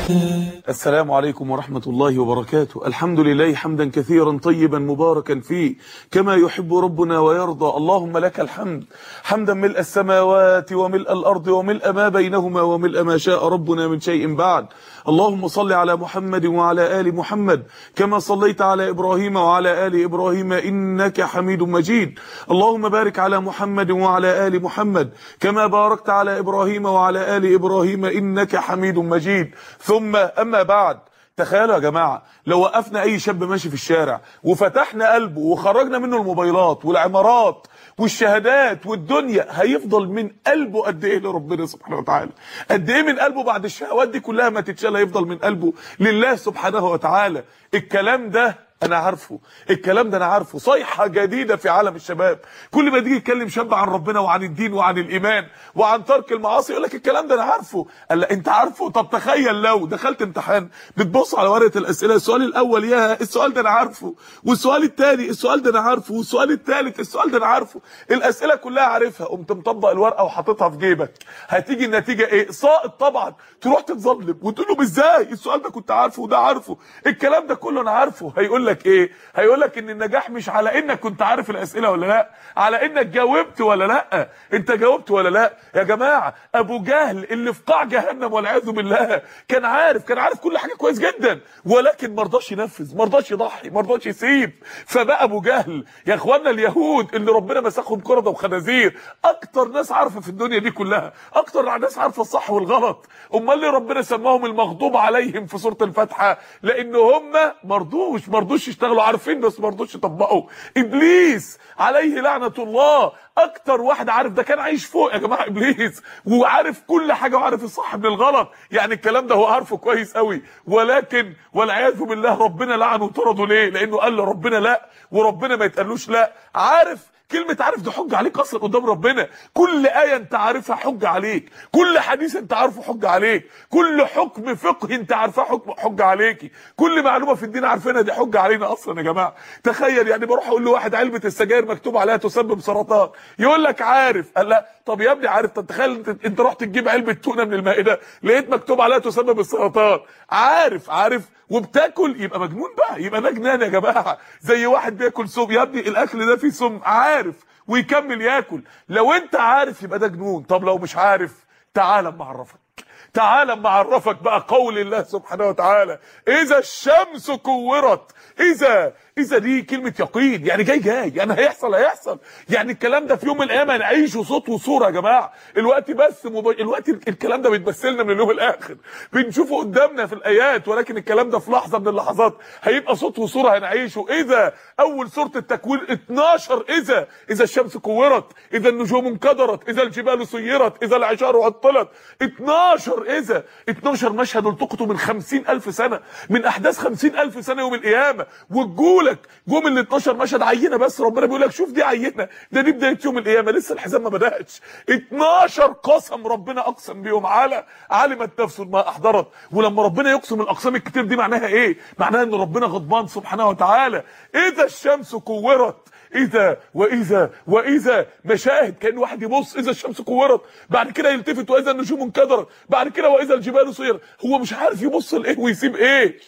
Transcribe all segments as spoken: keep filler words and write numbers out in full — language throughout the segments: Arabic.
السلام عليكم ورحمة الله وبركاته. الحمد لله حمدا كثيرا طيبا مباركا فيه كما يحب ربنا ويرضى. اللهم لك الحمد حمدا ملء السماوات وملء الأرض وملء ما بينهما وملء ما شاء ربنا من شيء بعد. اللهم صل على محمد وعلى آل محمد كما صليت على إبراهيم وعلى آل إبراهيم إنك حميد مجيد. اللهم بارك على محمد وعلى آل محمد كما باركت على إبراهيم وعلى آل إبراهيم إنك حميد مجيد. ثم أما بعد، تخيلوا يا جماعة لو وقفنا اي شاب ماشي في الشارع وفتحنا قلبه وخرجنا منه الموبايلات والعمارات والشهادات والدنيا، هيفضل من قلبه قد ايه لربنا سبحانه وتعالى؟ قد ايه من قلبه بعد الشهوات دي كلها ما تتشال هيفضل من قلبه لله سبحانه وتعالى؟ الكلام ده انا عارفه، الكلام ده انا عارفه. صيحة جديدة في عالم الشباب، كل ما تيجي يتكلم شاب عن ربنا وعن الدين وعن الايمان وعن ترك المعاصي يقول لك الكلام ده انا عارفه. قال لا انت عارفه؟ طب تخيل لو دخلت امتحان بتبص على ورقة الاسئلة، السؤال الاول يا السؤال ده انا عارفه، والسؤال الثاني السؤال ده انا عارفه، والسؤال الثالث السؤال ده انا عارفه، الاسئلة كلها عارفها، قمت مطبق الورقة وحاططها في جيبك، هتيجي النتيجة ايه؟ ساقط طبعا. تروح تتظلم وتقول له ازاي السؤال ده كنت عارفه وده عارفه، الكلام ده كله انا عارفه. هيقول لك ايه؟ هيقول لك ان النجاح مش على انك كنت عارف الاسئله ولا لا، على انك جاوبت ولا لا. انت جاوبت ولا لا يا جماعه؟ ابو جهل اللي في قاع جهنم والعياذ بالله كان عارف، كان عارف كل حاجه كويس جدا، ولكن ما رضاش ينفذ، ما رضاش يضحي، ما رضاش يسيب، فبقى ابو جهل. يا اخوانا اليهود اللي ربنا مسخهم قرده وخنازير، اكتر ناس عارفه في الدنيا دي كلها، اكتر ناس عارفه الصح والغلط. امال ليه ربنا سماهم المغضوب عليهم في سوره الفاتحه؟ لان هم ما رضوش ما رضوش يشتغلوا، عارفين بس ما رضوش يطبقوا. ابليس عليه لعنه الله اكتر واحد عارف، ده كان عايش فوق يا جماعه ابليس، وعارف كل حاجه وعارف الصح من الغلط، يعني الكلام ده هو عارفه كويس قوي، ولكن والعياذ بالله ربنا لعنه وطرده. ليه؟ لانه قال لربنا لا، وربنا ما يتقالوش لا. عارف كلمة عارف دي حجة عليك اصلا قدام ربنا. كل آية انت عارفها حجة عليك، كل حديث انت عارفه حجة عليك، كل حكم فقه انت عارفاه حكم حجة عليكي، كل معلومة في الدين عارفينها دي حجة علينا اصلا يا جماعة. تخيل يعني بروح اقول لواحد علبة السجاير مكتوب عليها تسبب سرطان، يقول لك عارف. قال لا طب يا ابني عارف. طب تخيل انت, انت رحت تجيب علبة تونة من المائدة لقيت مكتوب عليها تسبب السرطان، عارف عارف وبتاكل، يبقى مجنون بقى، يبقى ده جنان يا جماعه. زي واحد بياكل سم، يا ابني الاكل ده فيه سم، عارف ويكمل ياكل. لو انت عارف يبقى ده جنون. طب لو مش عارف، تعال اما اعرفك، تعال اما اعرفك بقى قول الله سبحانه وتعالى اذا الشمس كورت. اذا اذا دي كلمه يقين، يعني جاي جاي يعني هيحصل هيحصل، يعني الكلام ده في يوم من الايام هنعيشه صوت وصوره يا جماعه. الوقت بس مب... الوقت الكلام ده بيتمثلنا من اليوم الاخر، بنشوفه قدامنا في الايات، ولكن الكلام ده في لحظه من اللحظات هيبقى صوت وصوره هنعيشه. اذا اول سوره التكوير اتناشر اذا اذا الشمس كورت، اذا النجوم انكدرت، اذا الجبال سيرت، اذا العشار عطلت. اتناشر اذا اتناشر مشهد التقطوا من خمسين الف سنه، من احداث خمسين الف سنه يوم القيامه، والجولك جم ال اتناشر مشهد عينه بس. ربنا بيقول لك شوف دي عينه، ده دي بدايه يوم القيامه، لسه الحزام ما بداتش. اتناشر قسم ربنا اقسم بيهم على علمت نفس ما احضرت. ولما ربنا يقسم الاقسام الكتير دي معناها ايه؟ معناها ان ربنا غضبان سبحانه وتعالى. اذا الشمس كورت، اذا واذا واذا مشاهد كان واحد يبص اذا الشمس كورت، بعد كده يلتفت واذا النجوم انكدرت، بعد كده واذا الجبال سيرت. هو مش عارف يبص لايه ويسيب ايه.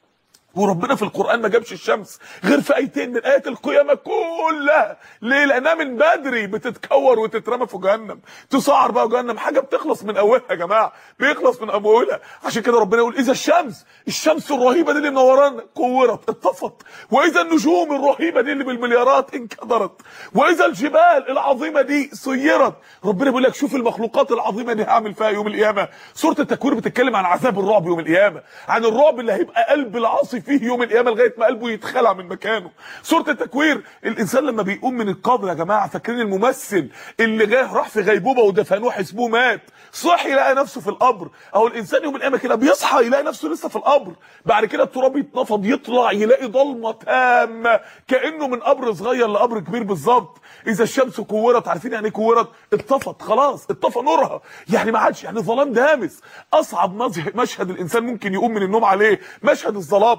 وربنا في القرآن ما جابش الشمس غير في ايتين من ايات القيامة كلها. ليه؟ لانها من بدري بتتكور وتترمى في جهنم، تسعر بقى جهنم، حاجة بتخلص من اولها يا جماعة، بيخلص من اولها. عشان كده ربنا يقول اذا الشمس، الشمس الرهيبة دي اللي منورانا كورت اتطفت، واذا النجوم الرهيبة دي اللي بالمليارات انكدرت، واذا الجبال العظيمة دي سيرت. ربنا بيقول لك شوف المخلوقات العظيمة دي هعمل فيها يوم القيامة. سورة التكوير بتتكلم عن عذاب الرعب يوم القيامة، عن الرعب اللي هيبقى قلب العاصي فيه يوم القيامه لغايه ما قلبه يتخلع من مكانه. سوره التكوير الانسان لما بيقوم من القبر يا جماعه، فاكرين الممثل اللي جه راح في غيبوبه ودفنوه حسبوه مات، صحي يلاقي نفسه في القبر. اهو الانسان يوم القيامه كده بيصحى يلاقي نفسه لسه في القبر، بعد كده التراب يتنفض يطلع يلاقي ضلمه تامه كانه من قبر صغير لقبر كبير بالظبط. اذا الشمس كورت، عارفين يعني ايه كورت؟ اتطفت خلاص، اتطفى نورها، يعني ما عادش، يعني ظلام دامس. اصعب مشهد الانسان ممكن يقوم من النوم عليه مشهد الظلام.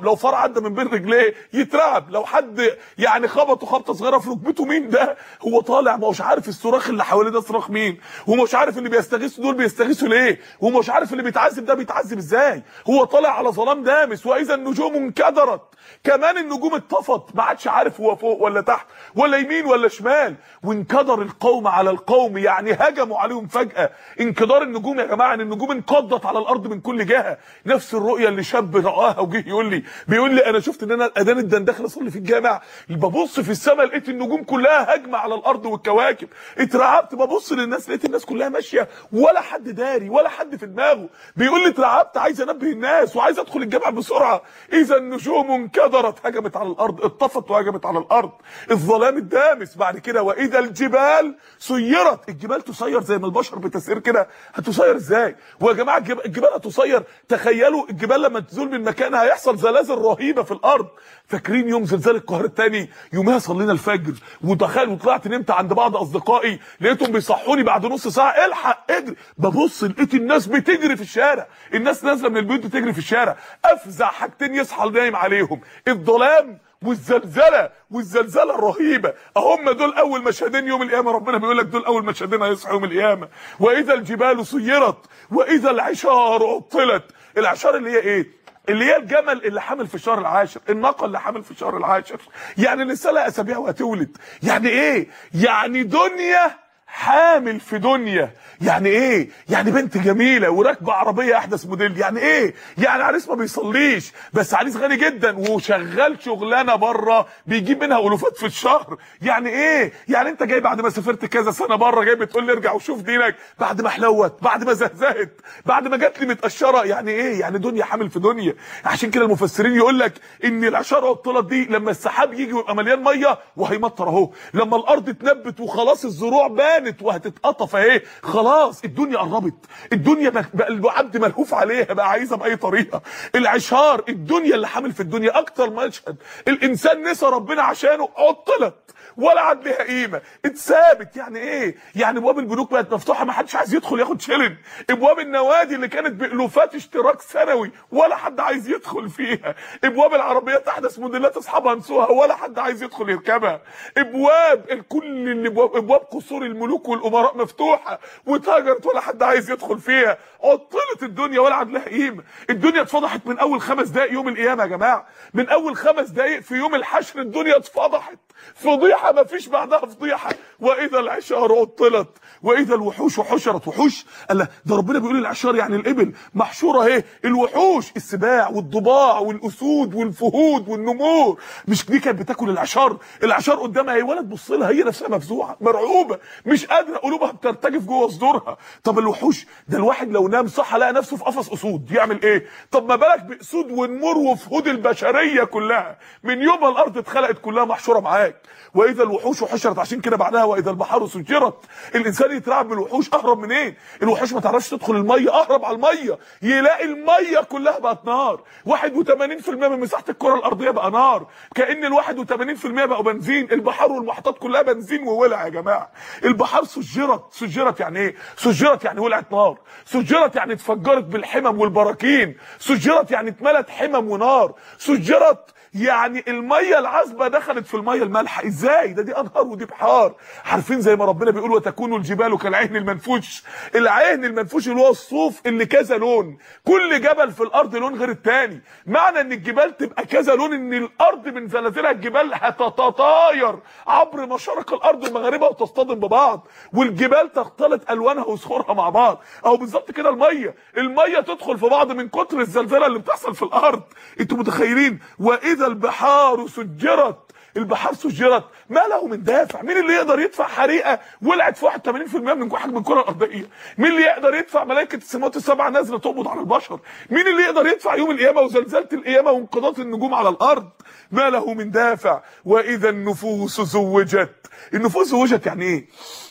لو فار عدى من بين رجليه يترعب، لو حد يعني خبطه خبطه صغيره في ركبته مين ده؟ هو طالع ما هوش عارف الصراخ اللي حواليه ده صراخ مين، هو مش عارف اللي بيستغيثوا دول بيستغيثوا ليه، هو مش عارف اللي بيتعذب ده بيتعذب ازاي، هو طالع على ظلام دامس. واذا النجوم انكدرت، كمان النجوم اتطفت، ما عادش عارف هو فوق ولا تحت ولا يمين ولا شمال. وانكدر القوم على القوم، يعني هجموا عليهم فجأة. انكدار النجوم يا جماعه ان النجوم انقضت على الارض من كل جهه. نفس الرؤيه اللي شاب رآها وجه يقول لي بيقول لي انا شفت ان انا الاذان الدن داخل اصلي في الجامع، ببص في السماء لقيت النجوم كلها هجمه على الارض والكواكب، اترعبت ببص للناس لقيت الناس كلها ماشيه ولا حد داري ولا حد في دماغه. بيقول لي اترعبت عايز انبه الناس وعايز ادخل الجامع بسرعه. اذا النجوم انكدرت، هجمت على الارض، اتطفت وهجمت على الارض. الظلام الدامس. بعد كده واذا الجبال سيرت، الجبال تسير زي ما البشر بتسير كده، هتسير ازاي؟ ويا جماعه الجبال هتسير، تخيلوا الجبال لما تزول من مكانها هيحصل زلازل رهيبه في الارض. فاكرين يوم زلزال القاهره الثاني؟ يومها صلينا الفجر ودخلت وطلعت نمت عند بعض اصدقائي، لقيتهم بيصحوني بعد نص ساعه الحق اجري، ببص لقيت الناس بتجري في الشارع، الناس نازله من البيوت بتجري في الشارع. افزع حاجتين يصحى نايم عليهم، الظلام والزلزله، والزلزله الرهيبه. اهم دول اول مشهدين يوم القيامه، ربنا بيقول لك دول اول مشهدين هيصحوا يوم القيامه. واذا الجبال سيرت واذا العشار عطلت. العشار اللي هي ايه؟ اللي هي الجمل اللي حامل في الشهر العاشر، الناقه اللي حامل في الشهر العاشر، يعني لسه لها اسابيع وهتولد. يعني ايه؟ يعني دنيا حامل في دنيا. يعني ايه؟ يعني بنت جميله وراكبه عربيه احدث موديل. يعني ايه؟ يعني عريس ما بيصليش بس عريس غني جدا وشغال شغلانه بره بيجيب منها الوفات في الشهر. يعني ايه؟ يعني انت جاي بعد ما سافرت كذا سنه بره جاي بتقول لي ارجع وشوف دينك، بعد ما حلوت، بعد ما زهزهت، بعد ما جات لي متقشره. يعني ايه؟ يعني دنيا حامل في دنيا. عشان كده المفسرين يقول لك ان العشاره والطلط دي لما السحاب يجي ويبقى مليان ميه وهيمطر اهو، لما الارض تنبت وخلاص الزروع بانت وهتتقطف اهي، خلاص الدنيا قربت، الدنيا بقى العبد ملهوف عليها بقى عايزها باي طريقه. العشار الدنيا اللي حامل في الدنيا، اكتر مشهد الانسان نسى ربنا عشانه عطلت ولا عاد لها قيمه، اتثابت. يعني ايه؟ يعني ابواب البنوك بقت مفتوحه ما حدش عايز يدخل ياخد شيلن، ابواب النوادي اللي كانت بالوفات اشتراك سنوي ولا حد عايز يدخل فيها، ابواب العربيات احدث موديلات اصحابها نسوها ولا حد عايز يدخل يركبها، ابواب الكل اللي ابواب ابواب قصور الملوك والامراء مفتوحه واتهجرت ولا حد عايز يدخل فيها. عطلت الدنيا ولا عاد لها قيمه. الدنيا اتفضحت من اول خمس دقائق يوم القيامه يا جماعه، من اول خمس دقائق في يوم الحشر الدنيا اتفضحت فضيحه ما فيش بعدها فضيحه. واذا العشار عطلت واذا الوحوش حشرت. وحوش الله، ده ربنا بيقول العشار يعني الابل محشوره اهي، الوحوش السباع والضباع والاسود والفهود والنمور، مش دي كانت بتاكل العشار؟ العشار قدامها اهي ولا تبص لها، هي نفسها مفزوعه مرعوبه مش قادره، قلوبها بترتجف جوه صدورها. طب الوحوش ده الواحد لو نام صح لقى نفسه في قفص اسود يعمل ايه؟ طب ما بالك باسود ونمور وفهود البشريه كلها من يوم ما الارض اتخلقت كلها محشوره معاك. واذا الوحوش حشرت، عشان كده بعدها واذا البحار سجرت. الانسان يترعب من الوحوش، اهرب منين؟ إيه؟ الوحوش ما تعرفش تدخل الميه، اهرب على الميه يلاقي الميه كلها بقت نار. واحد وثمانين في المية من مساحه الكره الارضيه بقى نار، كأن ال واحد وثمانين في المية بقوا بنزين. البحار والمحيطات كلها بنزين وولع يا جماعه. البحار سجرت. سجرت يعني ايه؟ سجرت يعني ولعت نار، سجرت يعني اتفجرت بالحمم والبراكين، سجرت يعني اتملت حمم ونار، سجرت يعني الميه العذبه دخلت في الميه المالحه. ازاي؟ ده دي انهار ودي بحار. عارفين زي ما ربنا بيقول وتكون الجبال كالعهن المنفوش. العهن المنفوش اللي هو الصوف اللي كذا لون، كل جبل في الارض لون غير التاني. معنى ان الجبال تبقى كذا لون ان الارض من زلازلها الجبال هتتطاير عبر مشارق الارض ومغاربها وتصطدم ببعض، والجبال تختلط الوانها وصخورها مع بعض. او بالظبط كده الميه الميه تدخل في بعض من كتر الزلزله اللي بتحصل في الارض. انتوا متخيلين؟ واذا البحار سجرت. البحار سجرت ما له من دافع. مين اللي يقدر يدفع حريقه ولعت في واحد وثمانين في المية من حجم الكره الارضيه؟ مين اللي يقدر يدفع ملائكه السماوات السبعه نازله تقبض على البشر؟ مين اللي يقدر يدفع يوم القيامه وزلزله القيامه وانقضاض النجوم على الارض؟ ما له من دافع. واذا النفوس زوجت. النفوس زوجت يعني ايه؟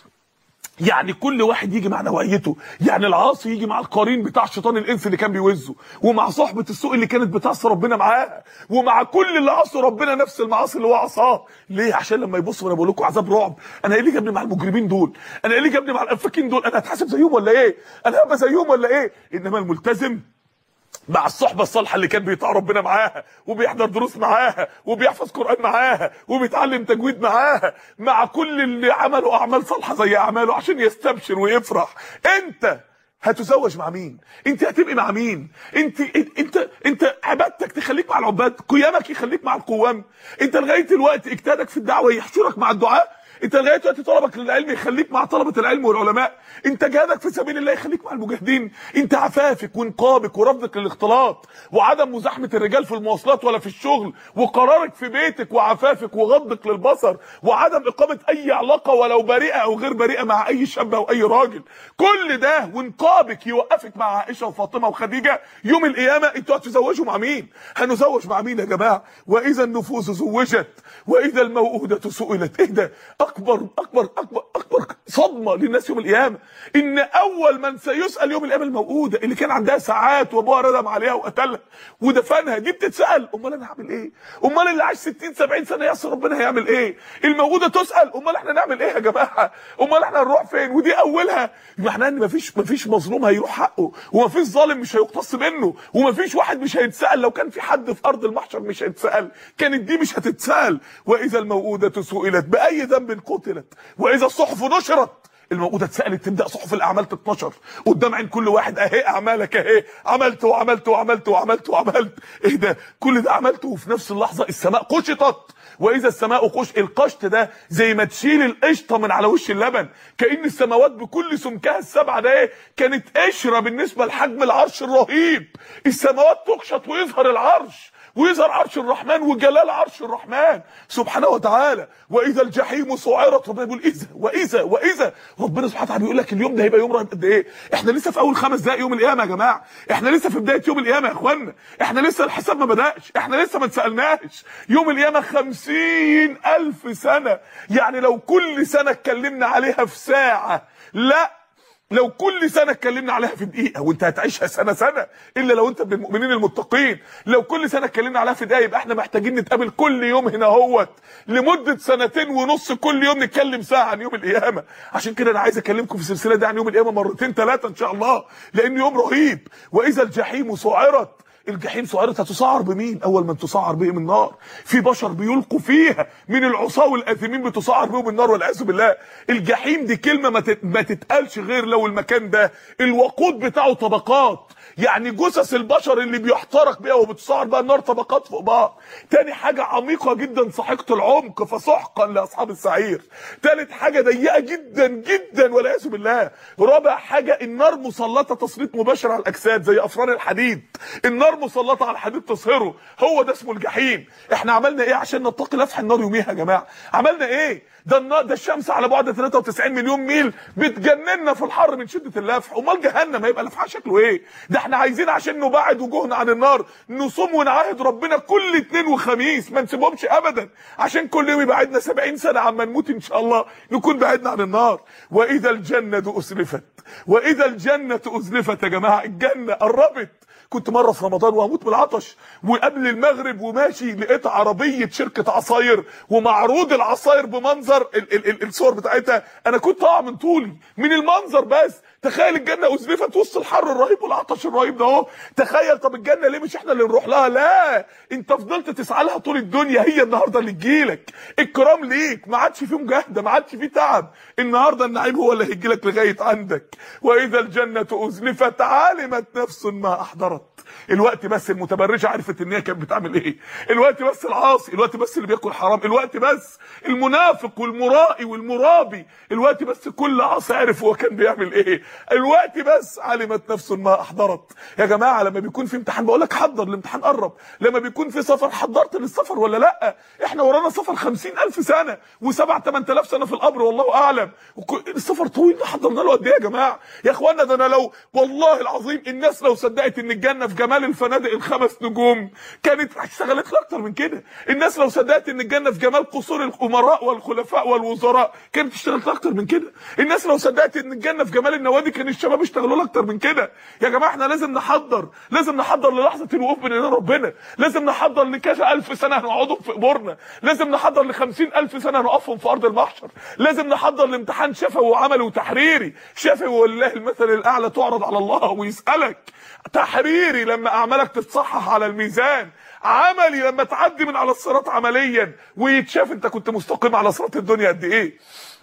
يعني كل واحد يجي مع نوعيته. يعني العاصي يجي مع القرين بتاع شيطان الانس اللي كان بيوزه، ومع صحبه السوء اللي كانت بتعصي ربنا معاها، ومع كل اللي عصوا ربنا نفس المعاصي اللي هو عصاه. ليه؟ عشان لما يبصوا انا بقول لكم عذاب رعب. انا ايه اللي جابني مع المجرمين دول؟ انا ايه اللي جابني مع الافاكين دول؟ انا هتحاسب زيهم ولا ايه؟ انا هبقى زيهم ولا ايه؟ انما الملتزم مع الصحبه الصالحه اللي كان بيطاع ربنا معاها وبيحضر دروس معاها وبيحفظ قران معاها وبيتعلم تجويد معاها، مع كل اللي عملوا اعمال صالحه زي اعماله عشان يستبشر ويفرح. انت هتزوج مع مين؟ انت هتبقي مع مين؟ انت انت انت عبادتك تخليك مع العباد، قيامك يخليك مع القوام. انت لغايه دلوقتي اجتهادك في الدعوه يحشرك مع الدعاء. انت لغايه دلوقتي طلبك للعلم يخليك مع طلبه العلم والعلماء. انت جهادك في سبيل الله يخليك مع المجاهدين. انت عفافك ونقابك ورفضك للاختلاط وعدم مزاحمه الرجال في المواصلات ولا في الشغل وقرارك في بيتك وعفافك وغضك للبصر وعدم اقامه اي علاقه ولو بريئه او غير بريئه مع اي شاب او اي راجل. كل ده ونقابك يوقفك مع عائشه وفاطمه وخديجه يوم القيامه. انتوا هتزوجوا مع مين؟ هنزوج مع مين يا جماعه؟ واذا النفوس زوجت واذا الموءودة سئلت. ايه ده؟ اكبر اكبر اكبر اكبر صدمه للناس يوم القيامه ان اول من سيسال يوم القيامه الموءوده اللي كان عندها ساعات وابوها ردم عليها وقتلها ودفنها، دي بتتسال امال انا هعمل ايه؟ امال اللي عاش ستين سبعين سنه يعصي ربنا هيعمل ايه؟ الموءوده تسال امال احنا نعمل ايه يا جماعه؟ امال احنا هنروح فين؟ ودي اولها معناها ان مفيش مفيش مظلوم هيروح حقه ومفيش ظالم مش هيقتص منه ومفيش واحد مش هيتسال. لو كان في حد في ارض المحشر مش هيتسال كانت دي مش هتتسال. واذا الموءوده سئلت باي ذنب قتلت واذا الصحف نشرت. الموءودة اتسالت تبدا صحف الاعمال تتنشر قدام عين كل واحد، اهي اعمالك اهي عملت وعملت وعملت وعملت وعملت. ايه ده؟ كل ده عملته وفي نفس اللحظه السماء قشطت. واذا السماء قش، القشط ده زي ما تشيل القشطه من على وش اللبن، كأن السماوات بكل سمكها السبعه ده ايه كانت قشره بالنسبه لحجم العرش الرهيب. السماوات تقشط ويظهر العرش ويظهر عرش الرحمن وجلال عرش الرحمن سبحانه وتعالى. واذا الجحيم سعرت. ربنا بيقول اذا واذا واذا. ربنا سبحانه وتعالى بيقول لك اليوم ده هيبقى يوم رهيب قد ايه. احنا لسه في اول خمس دقائق يوم القيامه يا جماعه، احنا لسه في بدايه يوم القيامه يا اخوانا، احنا لسه الحساب ما بداش، احنا لسه ما اتسالناش. يوم القيامه خمسين الف سنه، يعني لو كل سنه اتكلمنا عليها في ساعه، لا لو كل سنه اتكلمنا عليها في دقيقه، وانت هتعيشها سنه سنه الا لو انت من المؤمنين المتقين. لو كل سنه اتكلمنا عليها في دقيقه يبقى احنا محتاجين نتقابل كل يوم هنا اهوت لمده سنتين ونص، كل يوم نتكلم ساعه عن يوم القيامه. عشان كده انا عايز اكلمكم في السلسله دي عن يوم القيامه مرتين ثلاثه ان شاء الله، لان يوم رهيب. واذا الجحيم سعرت. الجحيم سعرت هتسعر بمين؟ اول من تسعر بهم النار. في بشر بيلقوا فيها من العصاه والاثمين بتسعر بهم النار والعياذ بالله. الجحيم دي كلمه ما تتقالش غير لو المكان ده الوقود بتاعه طبقات، يعني جثث البشر اللي بيحترق بيها وبتسعر بقى النار طبقات فوق بعض. تاني حاجه عميقه جدا سحيقه العمق فسحقا لاصحاب السعير. تالت حاجه ضيقه جدا جدا والعياذ بالله. رابع حاجه النار مسلطه تسليط مباشر على الاجساد زي افران الحديد. النار مسلطه على الحديد تصهره، هو ده اسمه الجحيم. احنا عملنا ايه عشان نتقي لفح النار يوميها يا جماعه؟ عملنا ايه؟ ده النار ده الشمس على بعد ثلاثة وتسعين مليون ميل بتجننا في الحر من شده اللفح، امال جهنم هيبقى لفحها شكله ايه؟ ده احنا عايزين عشان نبعد وجوهنا عن النار نصوم ونعاهد ربنا كل اثنين وخميس ما نسيبهمش ابدا، عشان كل يوم يبعدنا سبعين سنه عما نموت ان شاء الله نكون بعدنا عن النار. واذا الجنه ازلفت. واذا الجنه ازلفت يا جماعه، الجنه قربت. كنت مره في رمضان وهموت بالعطش وقبل المغرب وماشي لقيت عربيه شركه عصاير ومعروض العصاير بمنظر ال ال ال الصور بتاعتها، انا كنت اقع من طولي من المنظر بس. تخيل الجنه ازلفت وسط الحر الرهيب والعطش الرهيب ده اهو. تخيل طب الجنه ليه مش احنا اللي نروح لها؟ لا، انت فضلت تسعى لها طول الدنيا، هي النهارده اللي تجيلك. الكرام ليك، ما عادش فيه مجاهده، ما عادش فيه تعب، النهارده النعيم هو اللي هيجيلك لغايه عندك. واذا الجنه ازلفت علمت نفس ما احضرت. الوقت بس المتبرجه عرفت ان هي كانت بتعمل ايه، الوقت بس العاصي، الوقت بس اللي بياكل حرام، الوقت بس المنافق والمرائي والمرابي، الوقت بس كل عاصي عرف هو كان بيعمل ايه، الوقت بس علمت نفس ما احضرت. يا جماعه لما بيكون في امتحان بقول لك حضر، الامتحان قرب. لما بيكون في سفر حضرت للسفر ولا لا؟ احنا ورانا سفر خمسين الف سنه وسبعة ثمانية آلاف سنه في القبر والله اعلم. السفر طويل، حضرنا له قد ايه يا جماعه؟ يا اخوانا ده انا لو والله العظيم الناس لو صدقت ان الجنه في جمال الفنادق الخمس نجوم كانت اشتغلت له اكتر من كده. الناس لو صدقت ان الجنه في جمال قصور الامراء والخلفاء والوزراء كانت اشتغلت له اكتر من كده. الناس لو صدقت ان الجنه في جمال النوادي كان الشباب اشتغلوا له اكتر من كده. يا جماعه احنا لازم نحضر، لازم نحضر للحظه الوقوف بين يدي ربنا، لازم نحضر لكذا الف سنه هنقعدهم في قبورنا، لازم نحضر ل خمسين الف سنه هنقفهم في ارض المحشر، لازم نحضر لامتحان شفوي وعملي وتحريري. شفوي ولله المثل الاعلى، تعرض على الله ويسالك. تحريري لما اعمالك تتصحح على الميزان، عملي لما تعدي من على الصراط عمليا ويتشاف انت كنت مستقيم على صراط الدنيا قد ايه.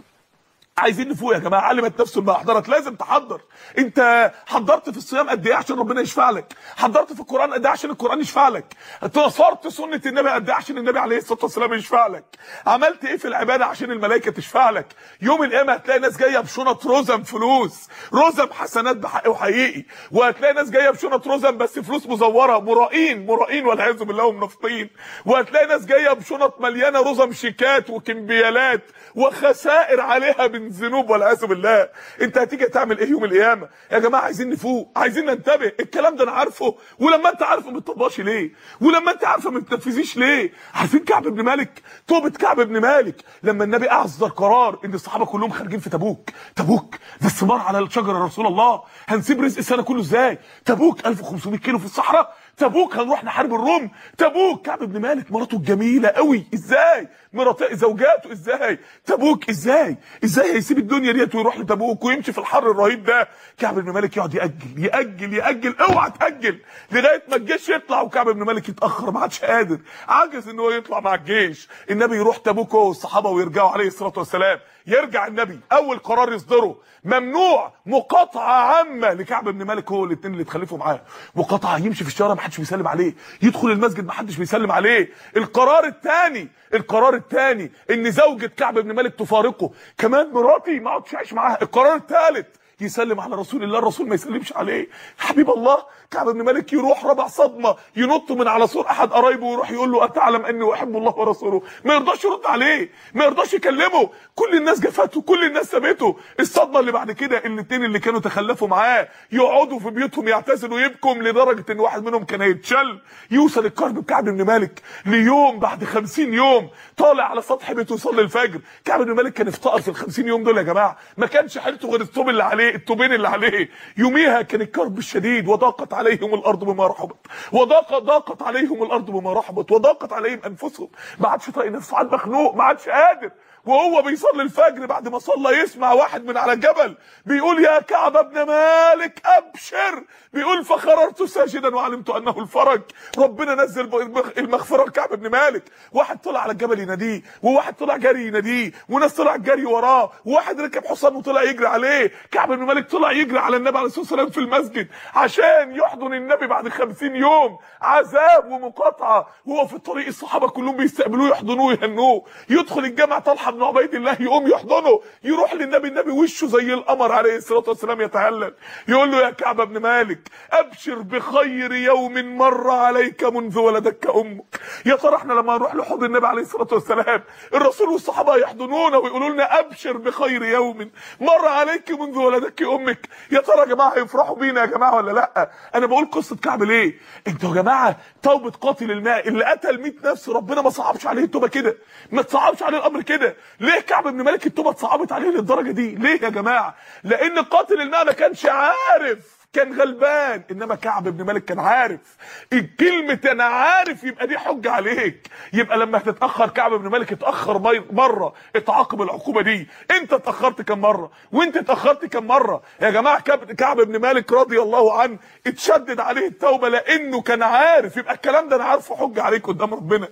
عايزين نفوق يا جماعه. علمت نفس ما احضرت. لازم تحضر. انت حضرت في الصيام قد ايه عشان ربنا يشفع لك؟ حضرت في القران قد ايه عشان القران يشفع لك؟ نصرت سنه النبي قد ايه عشان النبي عليه الصلاه والسلام يشفع لك؟ عملت ايه في العباده عشان الملائكه تشفع لك؟ يوم القيامه هتلاقي ناس جايه بشنط رزم فلوس، رزم حسنات بحق وحقيقي، وهتلاقي ناس جايه بشنط رزم بس فلوس مزوره، مرائين مرائين والعياذ بالله ومنافقين، وهتلاقي ناس جايه بشنط مليانه رزم شيكات وكمبيالات وخسائر عليها من ذنوب والعياذ بالله. انت هتيجي تعمل ايه يوم القيامه؟ يا جماعه عايزين نفوق، عايزين ننتبه. الكلام ده انا عارفه، ولما انت عارفه ما بتطبقش ليه؟ ولما انت عارفه ما بتنفذيش ليه؟ عارفين كعب بن مالك؟ توبه كعب بن مالك لما النبي اصدر قرار ان الصحابه كلهم خارجين في تبوك. تبوك ده الثمار على الشجره يا رسول الله، هنسيب رزق السنه كله ازاي؟ تبوك ألف وخمسمية كيلو في الصحراء، تبوك هنروح نحارب الروم. تبوك كعب بن مالك مراته الجميله قوي ازاي؟ مرات زوجاته ازاي؟ تبوك ازاي؟ ازاي هيسيب الدنيا ديت ويروح لتبوك ويمشي في الحر الرهيب ده؟ كعب بن مالك يقعد ياجل ياجل ياجل، اوعى تاجل لغايه ما الجيش يطلع، وكعب بن مالك يتاخر ما عادش قادر، عجز ان هو يطلع مع الجيش. النبي يروح تبوك هو والصحابه ويرجعوا عليه الصلاه والسلام. يرجع النبي اول قرار يصدره ممنوع مقاطعه عامه لكعب بن مالك هو الاثنين اللي اتخلفوا معاه. مقاطعه، يمشي في الشارع ما حدش بيسلم عليه، يدخل المسجد ما حدش بيسلم عليه. القرار الثاني القرار الثاني ان زوجة كعب بن مالك تفارقه، كمان مراتي ما اقعدش اعيش معاها. القرار الثالث يسلم على رسول الله، الرسول ما يسلمش عليه. حبيب الله كعب بن مالك يروح ربع صدمه، ينط من على سور احد قرايبه ويروح يقول له اتعلم اني احب الله ورسوله؟ ما يرضاش يرد عليه، ما يرضاش يكلمه. كل الناس جفته، كل الناس سابته. الصدمه اللي بعد كده الاثنين اللي كانوا تخلفوا معاه يقعدوا في بيوتهم يعتزلوا يبكوا لدرجه ان واحد منهم كان هيتشل. يوصل الكرب بكعب بن مالك ليوم بعد خمسين يوم طالع على سطح بيته يصلي الفجر. كعب بن مالك كان افتقر في الخمسين يوم دول يا جماعه، ما كانش حيلته غير الثوب اللي عليه، الثوبين اللي عليه. يوميها كان الكرب الشديد، وضاقت عليهم الارض بما رحبت، وضاقت ضاقت عليهم الارض بما رحبت، وضاقت عليهم انفسهم. ما عادش طايق نفسه، عاد مخنوق، ما عادش قادر. وهو بيصلي الفجر بعد ما صلى يسمع واحد من على الجبل بيقول يا كعب بن مالك ابشر، بيقول فخررت ساجدا وعلمت انه الفرج. ربنا نزل المغفره لكعب بن مالك. واحد طلع على الجبل يناديه، وواحد طلع جري يناديه، وناس طلع جري وراه، وواحد ركب حصان وطلع يجري عليه. كعب بن مالك طلع يجري على النبي عليه الصلاه والسلام في المسجد عشان يحضن النبي بعد خمسين يوم عذاب ومقاطعه. وهو في الطريق الصحابه كلهم بيستقبلوه يحضنوه يهنوه. يدخل الجامع طلحه بن عبيد الله يقوم يحضنه، يروح للنبي، النبي وشه زي القمر عليه الصلاه والسلام يتهلل، يقول له يا كعب بن مالك ابشر بخير يوم مر عليك منذ ولدك امك. يا ترى احنا لما نروح لحضن النبي عليه الصلاه والسلام الرسول والصحابه يحضنونا ويقولوا لنا ابشر بخير يوم مر عليك منذ ولدك امك، يا ترى يا جماعه هيفرحوا بينا يا جماعه ولا لا؟ انا بقول قصه كعب ليه؟ انتوا يا جماعه توبه قاتل الماء اللي قتل مية نفس ربنا ما صعبش عليه التوبه كده، ما تصعبش عليه الامر كده. ليه كعب بن مالك التوبه اتصعبت عليه للدرجه دي؟ ليه يا جماعه؟ لان قاتل الماء ما كانش عارف، كان غلبان. انما كعب بن مالك كان عارف. الكلمه انا عارف يبقى دي حجه عليك. يبقى لما هتتاخر كعب بن مالك اتاخر مره اتعاقب العقوبه دي. انت اتاخرت كم مره؟ وانت اتاخرت كم مره؟ يا جماعه كعب بن مالك رضي الله عنه اتشدد عليه التوبه لانه كان عارف. يبقى الكلام ده انا عارفه حجه عليك قدام ربنا،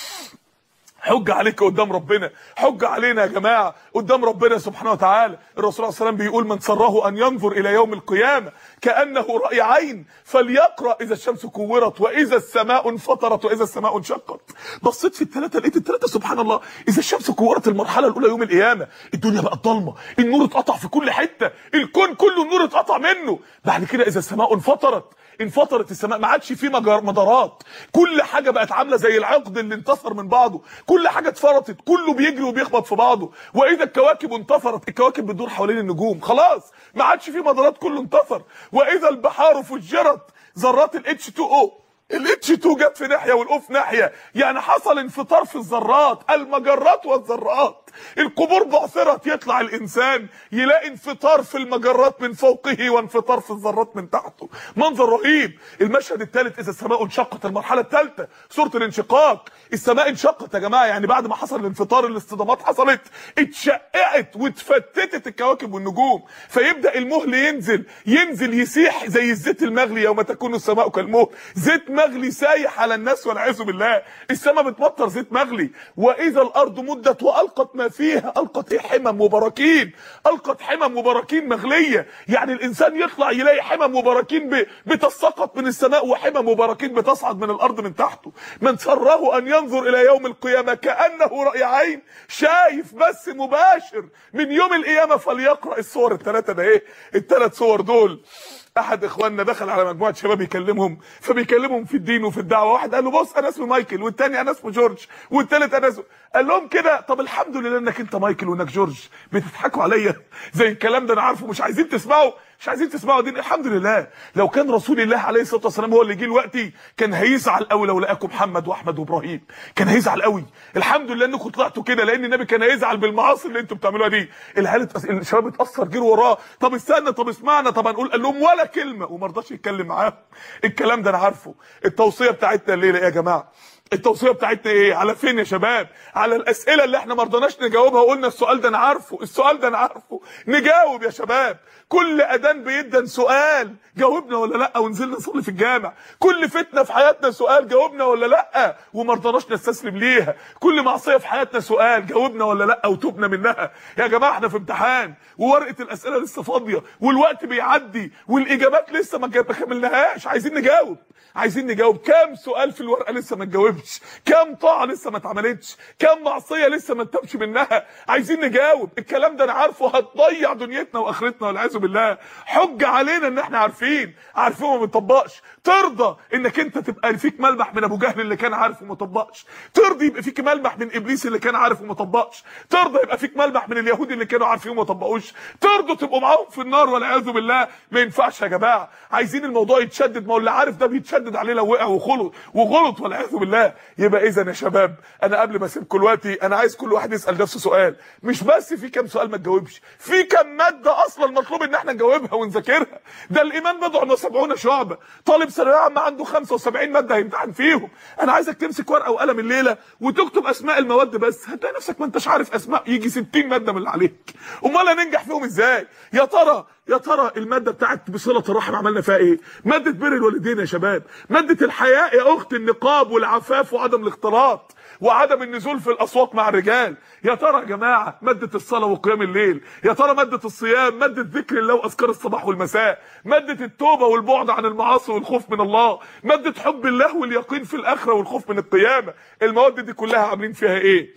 حجة عليك قدام ربنا، حجة علينا يا جماعة قدام ربنا سبحانه وتعالى. الرسول صلى الله عليه وسلم بيقول من سره أن ينظر إلى يوم القيامة كأنه رأي عين فليقرأ إذا الشمس كورت وإذا السماء انفطرت وإذا السماء انشقت. بصيت في الثلاثة لقيت الثلاثة سبحان الله. إذا الشمس كورت المرحلة الأولى يوم القيامة، الدنيا بقت ضلمة، النور اتقطع في كل حتة، الكون كله النور اتقطع منه. بعد كده إذا السماء انفطرت، انفطرت السماء، ما عادش في مدارات، كل حاجه بقت عامله زي العقد اللي انتصر من بعضه، كل حاجه اتفرطت، كله بيجري وبيخبط في بعضه. واذا الكواكب انتصرت، الكواكب بتدور حوالين النجوم، خلاص ما عادش في مدارات، كله انتصر. واذا البحار فجرت، ذرات الاتش تو او الاتش تو جت في ناحيه والاو في ناحيه، يعني حصل انفطار في الذرات، المجرات والذرات. القبور بعثرت، يطلع الانسان يلاقي انفطار في المجرات من فوقه وانفطار في الذرات من تحته. منظر رهيب. المشهد الثالث اذا السماء انشقت، المرحله الثالثه سوره الانشقاق. السماء انشقت يا جماعه، يعني بعد ما حصل الانفطار الاصطدامات حصلت، اتشققت واتفتتت الكواكب والنجوم، فيبدا المهل ينزل ينزل يسيح زي الزيت المغلي يوم تكون السماء كالمهل، زيت مغلي سايح على الناس والعياذ بالله. السماء بتمطر زيت مغلي. واذا الارض مدت والقت ما فيها، القت ايه؟ حمم وبراكين، القت حمم وبراكين مغليه. يعني الانسان يطلع يلاقي حمم وبراكين بتسقط من السماء وحمم وبراكين بتصعد من الارض من تحته. من سره ان ينظر الى يوم القيامه كانه راي عين، شايف بس مباشر من يوم القيامه، فليقرا الصور الثلاثه ده ايه؟ الثلاث صور دول. احد اخواننا دخل على مجموعه شباب يكلمهم، فبيكلمهم في الدين وفي الدعوه. واحد قال له بص انا اسمي مايكل، والثاني انا اسمه جورج، والثالث انا اسمه، قال لهم كده طب الحمد لله انك انت مايكل وانك جورج، بتضحكوا عليا زي الكلام ده انا عارفه، مش عايزين تسمعوا مش عايزين تسمعوا دين. الحمد لله. لو كان رسول الله عليه الصلاه والسلام هو اللي جه دلوقتي كان هيزعل قوي لو لقاكم محمد واحمد وابراهيم، كان هيزعل قوي. الحمد لله انكم طلعتوا كده، لان النبي كان هيزعل بالمعاصي اللي انتم بتعملوها دي. العيال الشباب اتاثر جروا وراه، طب استنى طب اسمعنا طب هنقول، قال لهم ولا كلمه وما رضاش يتكلم معاهم. الكلام ده انا عارفه. التوصيه بتاعتنا الليله ايه يا جماعه؟ التوصيه بتاعتنا ايه؟ على فين يا شباب؟ على الاسئله اللي احنا ما رضناش نجاوبها وقلنا السؤال ده انا عارفه، السؤال ده انا عارفه. نجاوب يا شباب. كل اذان بيدن سؤال، جاوبنا ولا لا ونزلنا نصلي في الجامع. كل فتنه في حياتنا سؤال، جاوبنا ولا لا وما رضناش نستسلم ليها. كل معصيه في حياتنا سؤال، جاوبنا ولا لا وتوبنا منها. يا جماعه احنا في امتحان وورقه الاسئله لسه فاضيه والوقت بيعدي والاجابات لسه ما كملناهاش. عايزين نجاوب، عايزين نجاوب. كام سؤال في الورقه لسه ما اتجاوبش؟ كام طاعه لسه ما اتعملتش؟ كام معصيه لسه ما تتوبش منها؟ عايزين نجاوب. الكلام ده انا عارفه هتضيع دنيتنا واخرتنا والعياذ بالله. حج علينا ان احنا عارفين عارفين وما بنطبقش. ترضى انك انت تبقى فيك ملمح من ابو جهل اللي كان عارف وما طبقش؟ ترضى يبقى فيك ملمح من ابليس اللي كان عارف وما طبقش؟ ترضى يبقى فيك ملمح من اليهود اللي كانوا عارفين وما طبقوش؟ ترضوا تبقوا معاهم في النار والعياذ بالله؟ ما ينفعش يا جماعه. عايزين الموضوع يتشدد. ما هو اللي عارف ده بيتشدد عليه لو وقع وغلط وغلط والعياذ بالله. يبقى اذا يا شباب انا قبل ما اسيبكم دلوقتي انا عايز كل واحد يسال نفسه سؤال. مش بس في كام سؤال ما تجاوبش، في كام ماده اصلا مطلوب ان احنا نجاوبها ونذاكرها. ده الايمان بضع وسبعون شعبه. طالب ثانويه عامه عنده خمسة وسبعين ماده هيمتحن فيهم. انا عايزك تمسك ورقه وقلم الليله وتكتب اسماء المواد بس، هتلاقي نفسك ما انتش عارف اسماء يجي ستين ماده من اللي عليك. امال هننجح فيهم ازاي؟ يا ترى يا ترى الماده بتاعت بصله الرحم عملنا فيها ايه؟ ماده بر الوالدين يا شباب، ماده الحياء يا اخت، النقاب والعفاف وعدم الاختلاط وعدم النزول في الاسواق مع الرجال. يا ترى يا جماعه ماده الصلاه وقيام الليل، يا ترى ماده الصيام، ماده ذكر الله واذكار الصباح والمساء، ماده التوبه والبعد عن المعاصي والخوف من الله، ماده حب الله واليقين في الاخره والخوف من القيامه. المواد دي كلها عاملين فيها ايه؟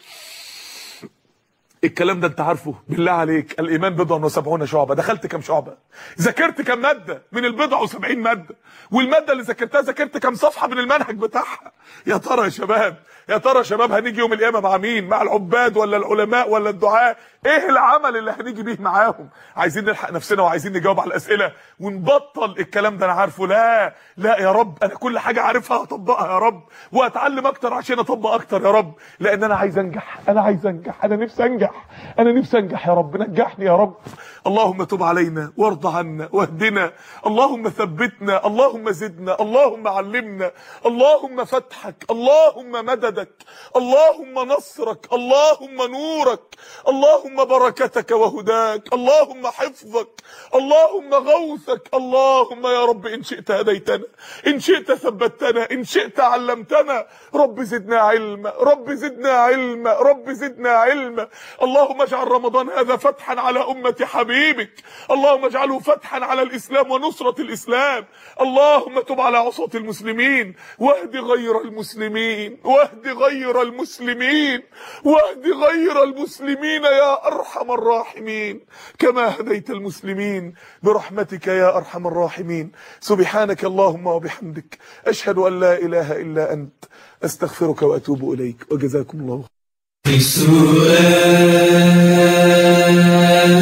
الكلام ده انت عارفه؟ بالله عليك الايمان بضع وسبعون شعبه. دخلت كام شعبه؟ ذاكرت كام ماده من البضع وسبعين ماده؟ والماده اللي ذاكرتها ذاكرت كام صفحه من المنهج بتاعها؟ يا ترى يا شباب يا ترى يا شباب هنيجي يوم القيامه مع مين؟ مع العباد ولا العلماء ولا الدعاء؟ ايه العمل اللي هنيجي بيه معاهم؟ عايزين نلحق نفسنا وعايزين نجاوب على الاسئله ونبطل الكلام ده انا عارفه. لا لا يا رب، انا كل حاجه عارفها هطبقها يا رب، واتعلم اكتر عشان اطبق اكتر يا رب، لان انا عايز انجح انا عايز انجح انا نفسي انجح انا نفسي انجح يا رب، نجحني يا رب. اللهم تب علينا وارض عنا واهدنا، اللهم ثبتنا، اللهم زدنا، اللهم علمنا، اللهم فتحك، اللهم مددك، اللهم نصرك، اللهم نورك، اللهم بركتك وهداك، اللهم حفظك، اللهم غوثك، اللهم يا رب ان شئت هديتنا، ان شئت ثبتنا، ان شئت علمتنا. رب زدنا علما، رب زدنا علما، رب زدنا علما. اللهم اجعل رمضان هذا فتحا على امة حبيبك، اللهم اجعله فتحا على الاسلام ونصرة الاسلام. اللهم تب على عصاة المسلمين واهد غير المسلمين، واهد غير المسلمين، واهد غير المسلمين يا ارحم الراحمين، كما هديت المسلمين برحمتك يا ارحم الراحمين. سبحانك اللهم وبحمدك، اشهد ان لا اله الا انت، استغفرك واتوب اليك، وجزاكم الله.